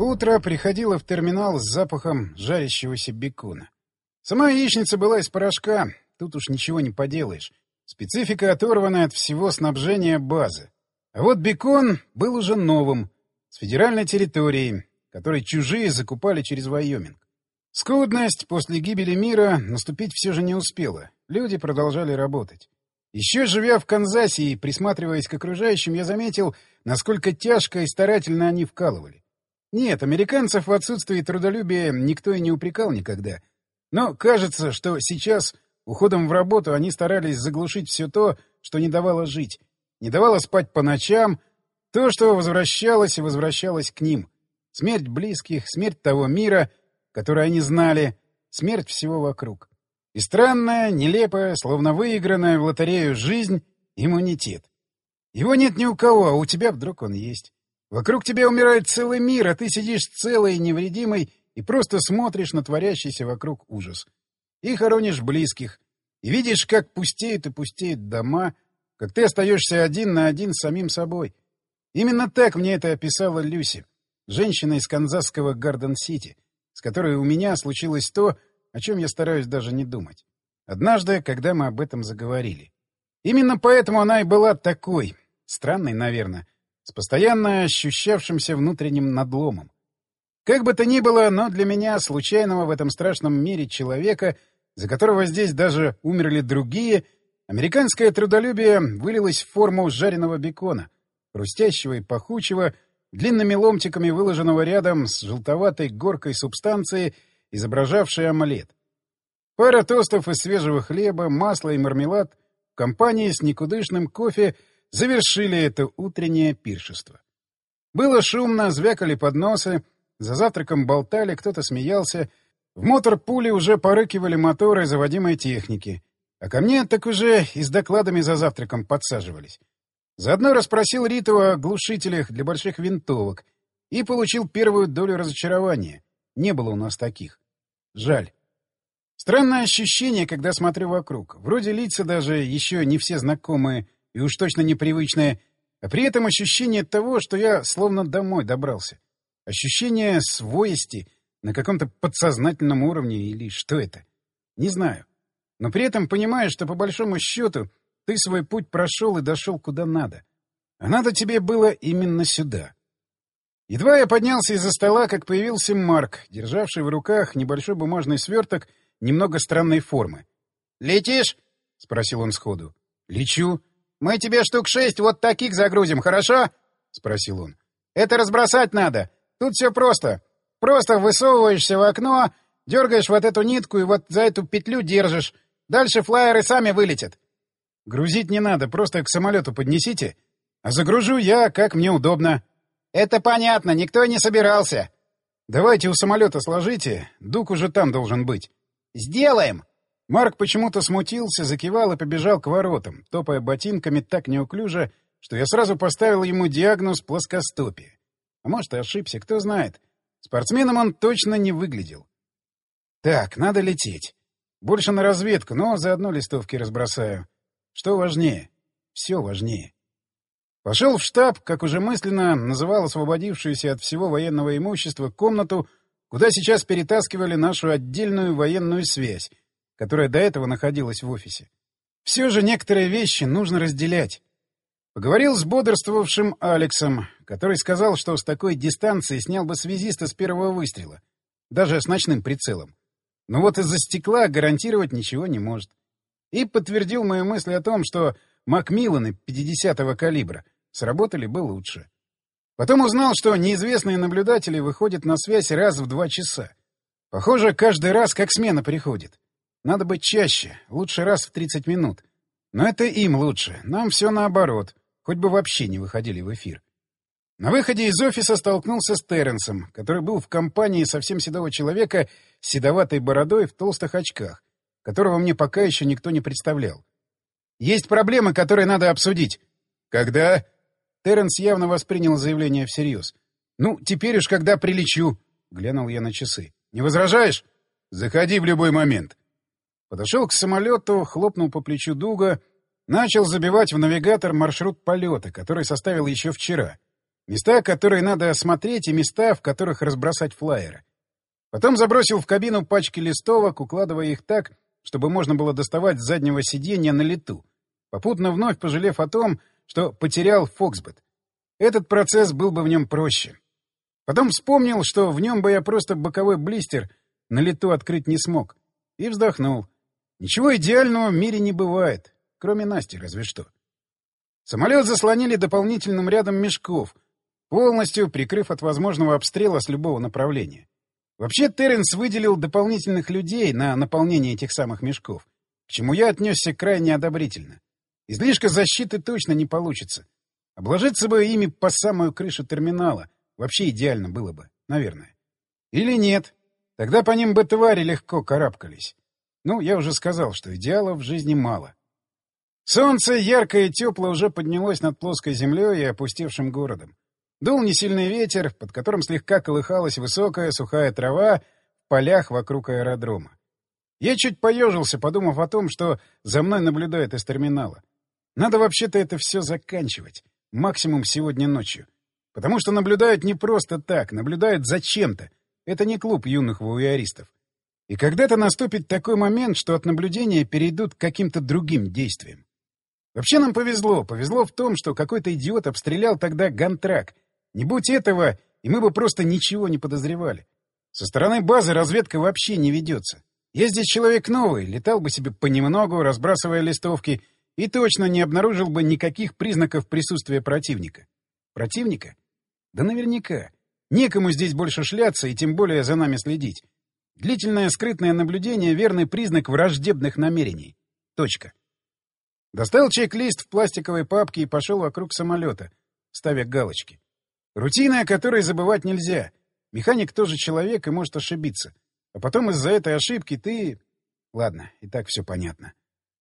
Утро приходило в терминал с запахом жарящегося бекона. Сама яичница была из порошка, тут уж ничего не поделаешь. Специфика оторванная от всего снабжения базы. А вот бекон был уже новым, с федеральной территории, который чужие закупали через Вайоминг. Скудность после гибели мира наступить все же не успела. Люди продолжали работать. Еще живя в Канзасе и присматриваясь к окружающим, я заметил, насколько тяжко и старательно они вкалывали. Нет, американцев в отсутствии трудолюбия никто и не упрекал никогда. Но кажется, что сейчас, уходом в работу, они старались заглушить все то, что не давало жить, не давало спать по ночам, то, что возвращалось и возвращалось к ним. Смерть близких, смерть того мира, который они знали, смерть всего вокруг. И странная, нелепая, словно выигранная в лотерею жизнь — иммунитет. Его нет ни у кого, а у тебя вдруг он есть. Вокруг тебя умирает целый мир, а ты сидишь целый и невредимый и просто смотришь на творящийся вокруг ужас. И хоронишь близких, и видишь, как пустеют и пустеют дома, как ты остаешься один на один с самим собой. Именно так мне это описала Люси, женщина из канзасского Гарден-Сити, с которой у меня случилось то, о чем я стараюсь даже не думать. Однажды, когда мы об этом заговорили. Именно поэтому она и была такой, странной, наверное, с постоянно ощущавшимся внутренним надломом. Как бы то ни было, но для меня, случайного в этом страшном мире человека, за которого здесь даже умерли другие, американское трудолюбие вылилось в форму жареного бекона, хрустящего и пахучего, длинными ломтиками выложенного рядом с желтоватой горкой субстанции, изображавшей омлет. Пара тостов из свежего хлеба, масла и мармелад в компании с никудышным кофе завершили это утреннее пиршество. Было шумно, звякали подносы, за завтраком болтали, кто-то смеялся, в мотор-пуле уже порыкивали моторы заводимой техники, а ко мне так уже и с докладами за завтраком подсаживались. Заодно расспросил Риту о глушителях для больших винтовок и получил первую долю разочарования. Не было у нас таких. Жаль. Странное ощущение, когда смотрю вокруг. Вроде лица даже еще не все знакомые и уж точно непривычные, а при этом ощущение того, что я словно домой добрался. Ощущение своести на каком-то подсознательном уровне или что это? Не знаю. Но при этом понимаю, что по большому счету ты свой путь прошел и дошел куда надо. А надо тебе было именно сюда. Едва я поднялся из-за стола, как появился Марк, державший в руках небольшой бумажный сверток немного странной формы. «Летишь?» — спросил он сходу. «Лечу». «Мы тебе штук 6 вот таких загрузим, хорошо?» — спросил он. «Это разбросать надо. Тут все просто. Просто высовываешься в окно, дергаешь вот эту нитку и вот за эту петлю держишь. Дальше флайеры сами вылетят». «Грузить не надо, просто к самолету поднесите. А загружу я, как мне удобно». «Это понятно, никто не собирался». «Давайте у самолета сложите, Дуг уже там должен быть». «Сделаем!» Марк почему-то смутился, закивал и побежал к воротам, топая ботинками так неуклюже, что я сразу поставил ему диагноз плоскостопие. А может, и ошибся, кто знает. Спортсменом он точно не выглядел. Так, надо лететь. Больше на разведку, но заодно листовки разбросаю. Что важнее? Все важнее. Пошел в штаб, как уже мысленно называл освободившуюся от всего военного имущества комнату, куда сейчас перетаскивали нашу отдельную военную связь, которая до этого находилась в офисе. Все же некоторые вещи нужно разделять. Поговорил с бодрствовавшим Алексом, который сказал, что с такой дистанции снял бы связиста с первого выстрела, даже с ночным прицелом. Но вот из-за стекла гарантировать ничего не может. И подтвердил мои мысли о том, что Макмилланы 50-го калибра сработали бы лучше. Потом узнал, что неизвестные наблюдатели выходят на связь раз в 2 часа. Похоже, каждый раз как смена приходит. Надо быть чаще, лучше раз в 30 минут. Но это им лучше, нам все наоборот, хоть бы вообще не выходили в эфир. На выходе из офиса столкнулся с Терренсом, который был в компании совсем седого человека с седоватой бородой в толстых очках, которого мне пока еще никто не представлял. «Есть проблемы, которые надо обсудить». «Когда?» Терренс явно воспринял заявление всерьез. «Ну, теперь уж когда прилечу», — глянул я на часы. «Не возражаешь?» «Заходи в любой момент». Подошел к самолету, хлопнул по плечу Дуга, начал забивать в навигатор маршрут полета, который составил еще вчера. Места, которые надо осмотреть, и места, в которых разбросать флаеры. Потом забросил в кабину пачки листовок, укладывая их так, чтобы можно было доставать с заднего сиденья на лету, попутно вновь пожалев о том, что потерял Фоксбет. Этот процесс был бы в нем проще. Потом вспомнил, что в нем бы я просто боковой блистер на лету открыть не смог. И вздохнул. Ничего идеального в мире не бывает, кроме Насти разве что. Самолет заслонили дополнительным рядом мешков, полностью прикрыв от возможного обстрела с любого направления. Вообще Терренс выделил дополнительных людей на наполнение этих самых мешков, к чему я отнесся крайне одобрительно. Излишка защиты точно не получится. Обложиться бы ими по самую крышу терминала вообще идеально было бы, наверное. Или нет. Тогда по ним бы твари легко карабкались. Ну, я уже сказал, что идеалов в жизни мало. Солнце, яркое и теплое, уже поднялось над плоской землей и опустевшим городом. Дул несильный ветер, под которым слегка колыхалась высокая сухая трава в полях вокруг аэродрома. Я чуть поежился, подумав о том, что за мной наблюдают из терминала. Надо вообще-то это все заканчивать. Максимум сегодня ночью. Потому что наблюдают не просто так, наблюдают зачем-то. Это не клуб юных вуайеристов. И когда-то наступит такой момент, что от наблюдения перейдут к каким-то другим действиям. Вообще нам повезло. Повезло в том, что какой-то идиот обстрелял тогда Гантрак. Не будь этого, и мы бы просто ничего не подозревали. Со стороны базы разведка вообще не ведется. Я здесь человек новый, летал бы себе понемногу, разбрасывая листовки, и точно не обнаружил бы никаких признаков присутствия противника. Противника? Да наверняка. Некому здесь больше шляться и тем более за нами следить. Длительное скрытное наблюдение — верный признак враждебных намерений. Точка. Достал чек-лист в пластиковой папке и пошел вокруг самолета, ставя галочки. Рутина, о которой забывать нельзя. Механик тоже человек и может ошибиться. А потом из-за этой ошибки ты... Ладно, и так все понятно.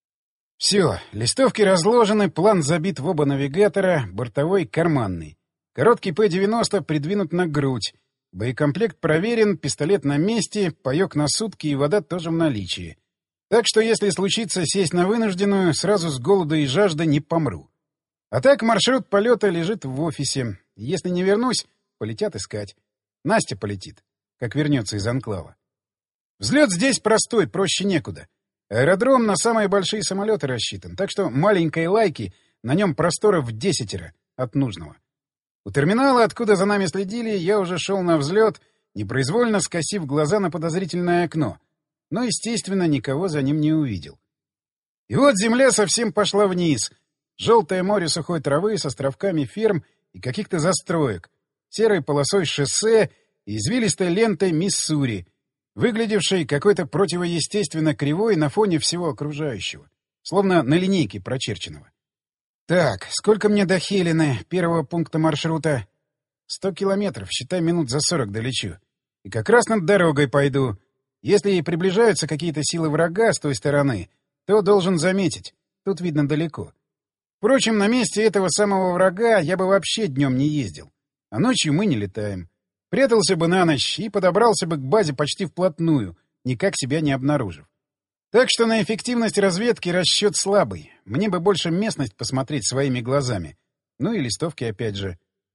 Все, листовки разложены, план забит в оба навигатора, бортовой — карманный. Короткий П-90 придвинут на грудь. Боекомплект проверен, пистолет на месте, паёк на сутки и вода тоже в наличии. Так что если случится сесть на вынужденную, сразу с голода и жажды не помру. А так маршрут полета лежит в офисе. Если не вернусь, полетят искать. Настя полетит, как вернется из анклава. Взлет здесь простой, проще некуда. Аэродром на самые большие самолеты рассчитан, так что маленькой лайки на нем просторов в 10 от нужного. У терминала, откуда за нами следили, я уже шел на взлет, непроизвольно скосив глаза на подозрительное окно, но, естественно, никого за ним не увидел. И вот земля совсем пошла вниз. Желтое море сухой травы с островками ферм и каких-то застроек, серой полосой шоссе и извилистой лентой Миссури, выглядевшей какой-то противоестественно кривой на фоне всего окружающего, словно на линейке прочерченного. Так, сколько мне до Хелены, первого пункта маршрута? 100 километров, считай, минут за 40 долечу. И как раз над дорогой пойду. Если и приближаются какие-то силы врага с той стороны, то должен заметить. Тут видно далеко. Впрочем, на месте этого самого врага я бы вообще днем не ездил. А ночью мы не летаем. Прятался бы на ночь и подобрался бы к базе почти вплотную, никак себя не обнаружив. Так что на эффективность разведки расчет слабый. Мне бы больше местность посмотреть своими глазами. Ну и листовки опять же.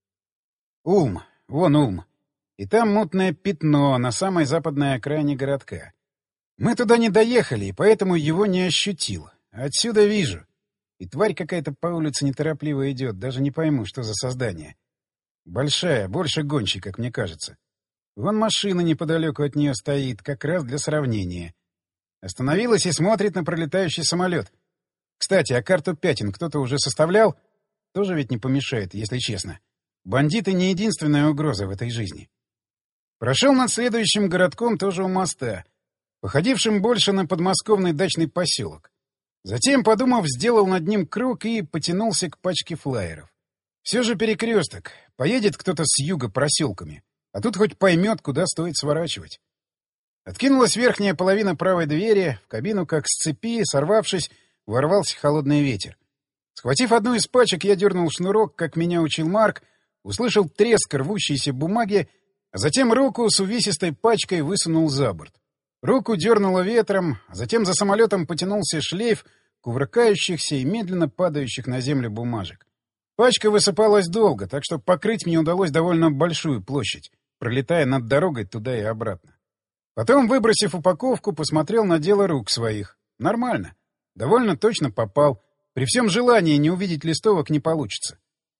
Улм. Вон Улм. И там мутное пятно на самой западной окраине городка. Мы туда не доехали, и поэтому его не ощутил. Отсюда вижу. И тварь какая-то по улице неторопливо идет, даже не пойму, что за создание. Большая, больше гончей, как мне кажется. Вон машина неподалеку от нее стоит, как раз для сравнения. Остановилась и смотрит на пролетающий самолет. Кстати, а карту пятен кто-то уже составлял? Тоже ведь не помешает, если честно. Бандиты не единственная угроза в этой жизни. Прошел над следующим городком тоже у моста, походившим больше на подмосковный дачный поселок. Затем, подумав, сделал над ним круг и потянулся к пачке флаеров. Все же перекресток. Поедет кто-то с юга проселками, а тут хоть поймет, куда стоит сворачивать. Откинулась верхняя половина правой двери, в кабину, как с цепи, сорвавшись, ворвался холодный ветер. Схватив одну из пачек, я дернул шнурок, как меня учил Марк, услышал треск рвущейся бумаги, а затем руку с увесистой пачкой высунул за борт. Руку дернуло ветром, а затем за самолетом потянулся шлейф кувыркающихся и медленно падающих на землю бумажек. Пачка высыпалась долго, так что покрыть мне удалось довольно большую площадь, пролетая над дорогой туда и обратно. Потом, выбросив упаковку, посмотрел на дело рук своих. Нормально. Довольно точно попал. При всем желании не увидеть листовок не получится.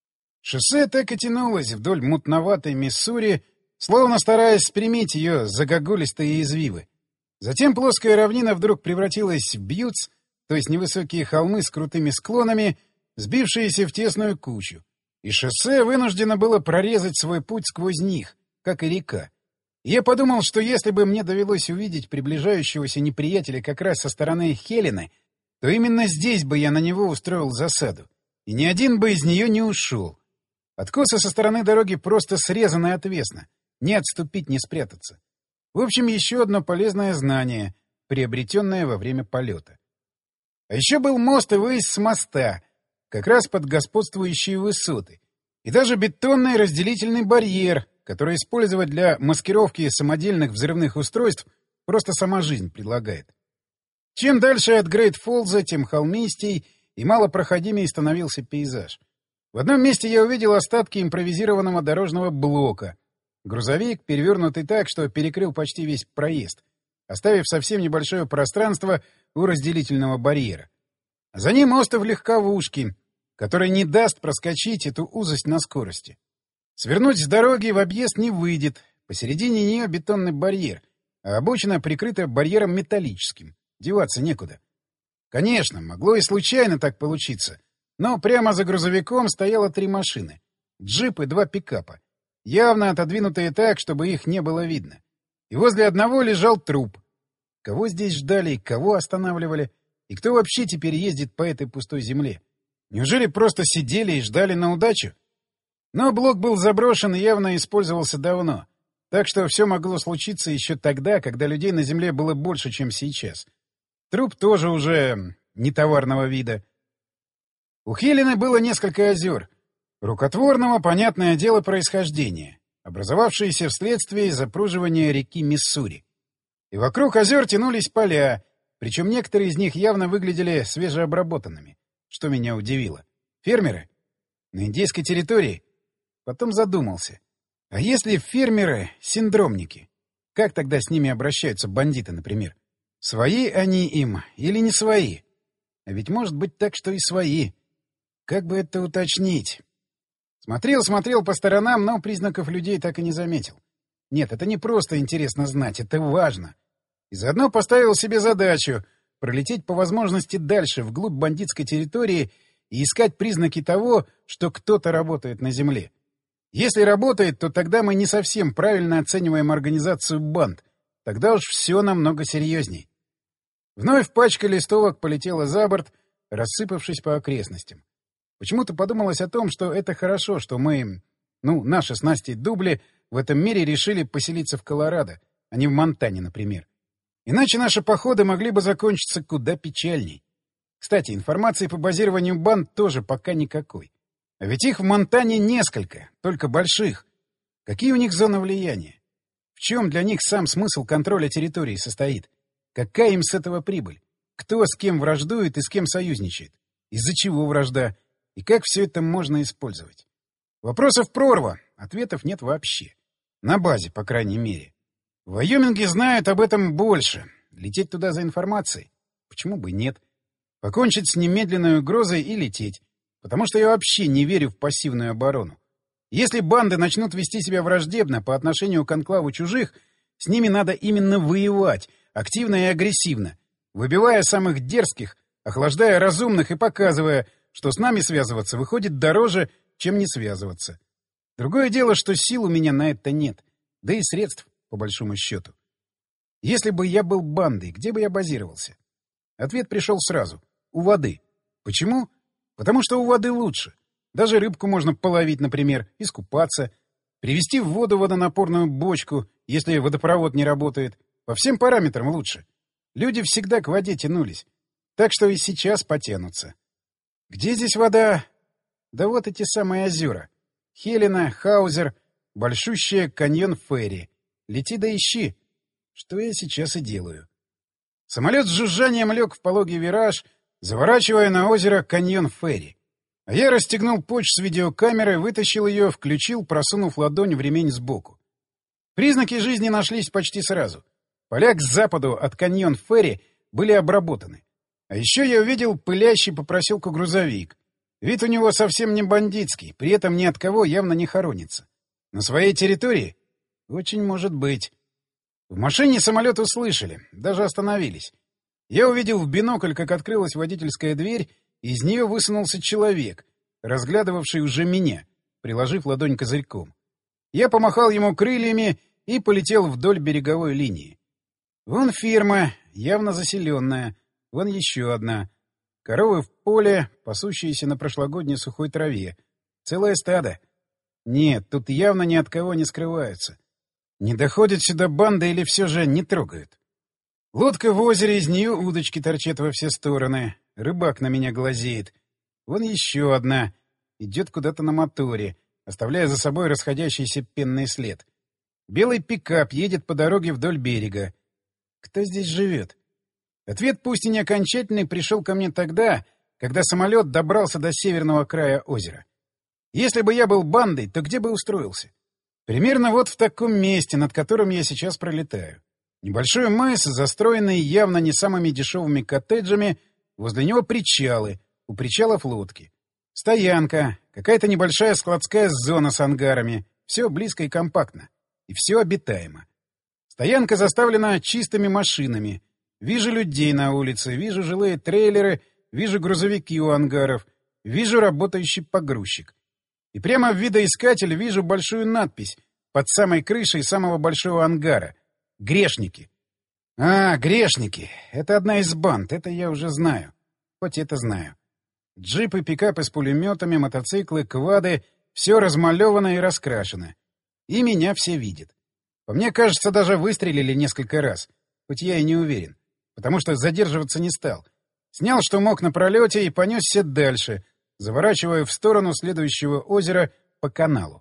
Шоссе так и тянулось вдоль мутноватой Миссури, словно стараясь спрямить ее загогулистые извивы. Затем плоская равнина вдруг превратилась в бьюц, то есть невысокие холмы с крутыми склонами, сбившиеся в тесную кучу. И шоссе вынуждено было прорезать свой путь сквозь них, как и река. И я подумал, что если бы мне довелось увидеть приближающегося неприятеля как раз со стороны Хелены, то именно здесь бы я на него устроил засаду. И ни один бы из нее не ушел. Откосы со стороны дороги просто срезаны отвесно. Не отступить, не спрятаться. В общем, еще одно полезное знание, приобретенное во время полета. А еще был мост и выезд с моста, как раз под господствующие высоты. И даже бетонный разделительный барьер, который использовать для маскировки самодельных взрывных устройств просто сама жизнь предлагает. Чем дальше от Грейт-Фоллза, тем холмистей и малопроходимей становился пейзаж. В одном месте я увидел остатки импровизированного дорожного блока. Грузовик, перевернутый так, что перекрыл почти весь проезд, оставив совсем небольшое пространство у разделительного барьера. А за ним остов легковушки, который не даст проскочить эту узость на скорости. Свернуть с дороги в объезд не выйдет. Посередине нее бетонный барьер, а обочина прикрыта барьером металлическим. Деваться некуда. Конечно, могло и случайно так получиться. Но прямо за грузовиком стояло 3 машины. Джип и 2 пикапа. Явно отодвинутые так, чтобы их не было видно. И возле одного лежал труп. Кого здесь ждали и кого останавливали? И кто вообще теперь ездит по этой пустой земле? Неужели просто сидели и ждали на удачу? Но блок был заброшен и явно использовался давно. Так что все могло случиться еще тогда, когда людей на земле было больше, чем сейчас. Труп тоже уже не товарного вида. У Хелены было несколько озер. Рукотворного, понятное дело, происхождения, образовавшиеся вследствие запруживания реки Миссури. И вокруг озер тянулись поля, причем некоторые из них явно выглядели свежеобработанными, что меня удивило. Фермеры? На индейской территории? Потом задумался. А если фермеры — синдромники? Как тогда с ними обращаются бандиты, например? Свои они им или не свои? А ведь может быть так, что и свои. Как бы это уточнить? Смотрел по сторонам, но признаков людей так и не заметил. Нет, это не просто интересно знать, это важно. И заодно поставил себе задачу пролететь по возможности дальше, вглубь бандитской территории, и искать признаки того, что кто-то работает на земле. Если работает, то тогда мы не совсем правильно оцениваем организацию банд. Тогда уж все намного серьезней. Вновь пачка листовок полетела за борт, рассыпавшись по окрестностям. Почему-то подумалось о том, что это хорошо, что мы, наши с Настей дубли, в этом мире решили поселиться в Колорадо, а не в Монтане, например. Иначе наши походы могли бы закончиться куда печальней. Кстати, информации по базированию банд тоже пока никакой. А ведь их в Монтане несколько, только больших. Какие у них зоны влияния? В чем для них сам смысл контроля территории состоит? Какая им с этого прибыль? Кто с кем враждует и с кем союзничает? Из-за чего вражда? И как все это можно использовать? Вопросов прорва, ответов нет вообще. На базе, по крайней мере. В Вайоминге знают об этом больше. Лететь туда за информацией? Почему бы нет? Покончить с немедленной угрозой и лететь. Потому что я вообще не верю в пассивную оборону. Если банды начнут вести себя враждебно по отношению к анклаву чужих, с ними надо именно воевать, активно и агрессивно, выбивая самых дерзких, охлаждая разумных и показывая, что с нами связываться выходит дороже, чем не связываться. Другое дело, что сил у меня на это нет, да и средств, по большому счету. Если бы я был бандой, где бы я базировался? Ответ пришел сразу. У воды. Почему? Потому что у воды лучше. Даже рыбку можно половить, например, искупаться, привезти в воду водонапорную бочку, если водопровод не работает. По всем параметрам лучше. Люди всегда к воде тянулись. Так что и сейчас потянутся. Где здесь вода? Да вот эти самые озера. Хелена, Хаузер, большущая каньон Ферри. Лети да ищи. Что я сейчас и делаю. Самолет с жужжанием лег в пологий вираж, заворачивая на озеро каньон Ферри. А я расстегнул поч с видеокамеры, вытащил ее, включил, просунув ладонь в ремень сбоку. Признаки жизни нашлись почти сразу. Поля к западу от каньон-ферри были обработаны. А еще я увидел пылящий по проселку грузовик. Вид у него совсем не бандитский, при этом ни от кого явно не хоронится. На своей территории? Очень может быть. В машине самолет услышали, даже остановились. Я увидел в бинокль, как открылась водительская дверь, и из нее высунулся человек, разглядывавший уже меня, приложив ладонь козырьком. Я помахал ему крыльями и полетел вдоль береговой линии. Вон ферма, явно заселенная, вон еще одна. Коровы в поле, пасущиеся на прошлогодней сухой траве. Целое стадо. Нет, тут явно ни от кого не скрываются. Не доходит сюда банда или все же не трогают? Лодка в озере, из нее удочки торчат во все стороны. Рыбак на меня глазеет. Вон еще одна. Идет куда-то на моторе, оставляя за собой расходящийся пенный след. Белый пикап едет по дороге вдоль берега. Кто здесь живет? Ответ, пусть и не окончательный, пришел ко мне тогда, когда самолет добрался до северного края озера. Если бы я был бандой, то где бы устроился? Примерно вот в таком месте, над которым я сейчас пролетаю. Небольшой мыс, застроенный явно не самыми дешевыми коттеджами, возле него причалы, у причалов лодки. Стоянка, какая-то небольшая складская зона с ангарами. Все близко и компактно. И все обитаемо. Стоянка заставлена чистыми машинами. Вижу людей на улице, вижу жилые трейлеры, вижу грузовики у ангаров, вижу работающий погрузчик. И прямо в видоискатель вижу большую надпись под самой крышей самого большого ангара. «Грешники». А, грешники. Это одна из банд, это я уже знаю. Хоть это знаю. Джипы, пикапы с пулеметами, мотоциклы, квады — все размалевано и раскрашено. И меня все видят. По мне, кажется, даже выстрелили несколько раз. Хоть я и не уверен. Потому что задерживаться не стал. Снял, что мог на пролете, и понесся дальше, заворачивая в сторону следующего озера по каналу.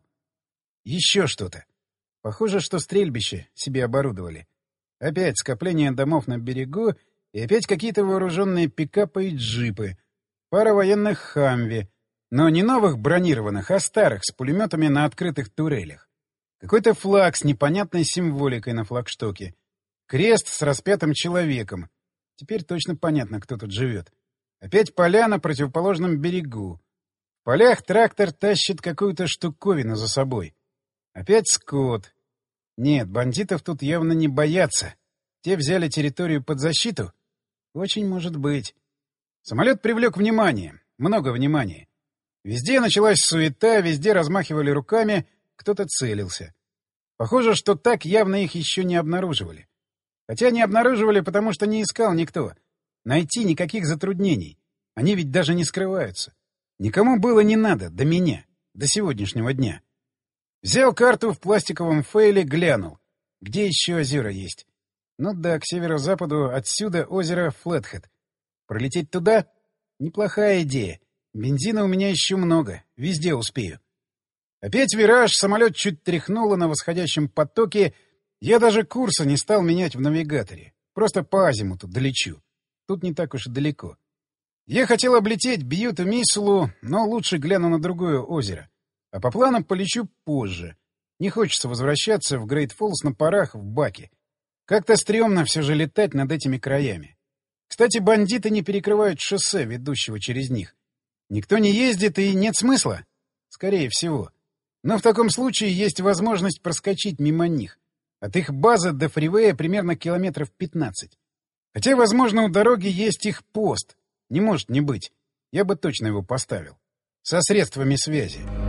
Еще что-то. Похоже, что стрельбище себе оборудовали. Опять скопление домов на берегу, и опять какие-то вооруженные пикапы и джипы. Пара военных «Хамви». Но не новых бронированных, а старых, с пулеметами на открытых турелях. Какой-то флаг с непонятной символикой на флагштоке. Крест с распятым человеком. Теперь точно понятно, кто тут живет. Опять поля на противоположном берегу. В полях трактор тащит какую-то штуковину за собой. Опять скот. Нет, бандитов тут явно не боятся. Те взяли территорию под защиту? Очень может быть. Самолет привлек внимание. Много внимания. Везде началась суета, везде размахивали руками, кто-то целился. Похоже, что так явно их еще не обнаруживали. Хотя не обнаруживали, потому что не искал никто. Найти никаких затруднений. Они ведь даже не скрываются. Никому было не надо, до меня, до сегодняшнего дня. Взял карту в пластиковом фейле, глянул. Где еще озера есть? Ну да, к северо-западу отсюда озеро Флетхед. Пролететь туда? Неплохая идея. Бензина у меня еще много. Везде успею. Опять вираж, самолет чуть тряхнуло на восходящем потоке. Я даже курса не стал менять в навигаторе. Просто по азимуту долечу. Тут не так уж и далеко. Я хотел облететь Бьют-Миссулу, но лучше гляну на другое озеро. А по плану полечу позже. Не хочется возвращаться в Грейт-Фоллс на парах в баке. Как-то стрёмно все же летать над этими краями. Кстати, бандиты не перекрывают шоссе, ведущего через них. Никто не ездит и нет смысла? Скорее всего. Но в таком случае есть возможность проскочить мимо них. От их базы до фривея примерно километров 15. Хотя, возможно, у дороги есть их пост. Не может не быть. Я бы точно его поставил. Со средствами связи.